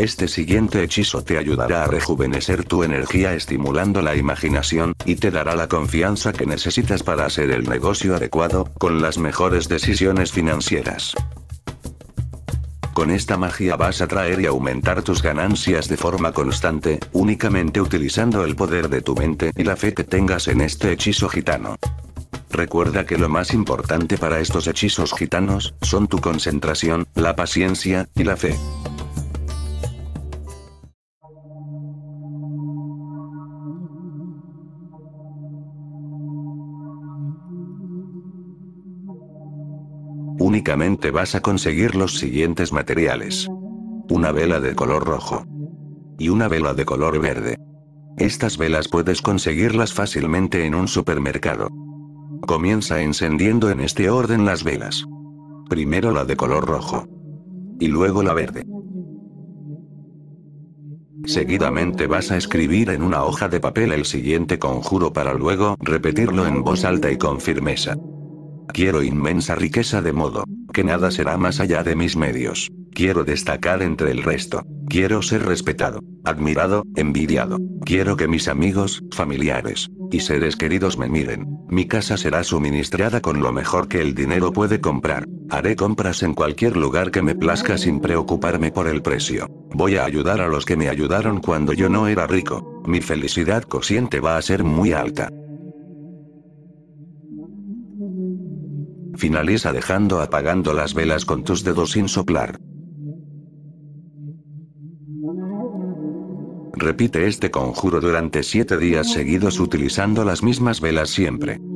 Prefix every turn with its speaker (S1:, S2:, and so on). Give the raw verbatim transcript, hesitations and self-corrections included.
S1: Este siguiente hechizo te ayudará a rejuvenecer tu energía estimulando la imaginación, y te dará la confianza que necesitas para hacer el negocio adecuado, con las mejores decisiones financieras. Con esta magia vas a atraer y aumentar tus ganancias de forma constante, únicamente utilizando el poder de tu mente y la fe que tengas en este hechizo gitano. Recuerda que lo más importante para estos hechizos gitanos, son tu concentración, la paciencia, y la fe. Únicamente vas a conseguir los siguientes materiales. Una vela de color rojo. Y una vela de color verde. Estas velas puedes conseguirlas fácilmente en un supermercado. Comienza encendiendo en este orden las velas. Primero la de color rojo. Y luego la verde. Seguidamente vas a escribir en una hoja de papel el siguiente conjuro para luego repetirlo en voz alta y con firmeza. Quiero inmensa riqueza de modo que nada será más allá de mis medios. Quiero destacar entre el resto. Quiero ser respetado, admirado, envidiado. Quiero que mis amigos, familiares y seres queridos me miren. Mi casa será suministrada con lo mejor que el dinero puede comprar. Haré compras en cualquier lugar que me plazca sin preocuparme por el precio. Voy a ayudar a los que me ayudaron cuando yo no era rico. Mi felicidad cociente va a ser muy alta. Finaliza dejando apagando las velas con tus dedos sin soplar. Repite este conjuro durante siete días seguidos utilizando las mismas velas siempre.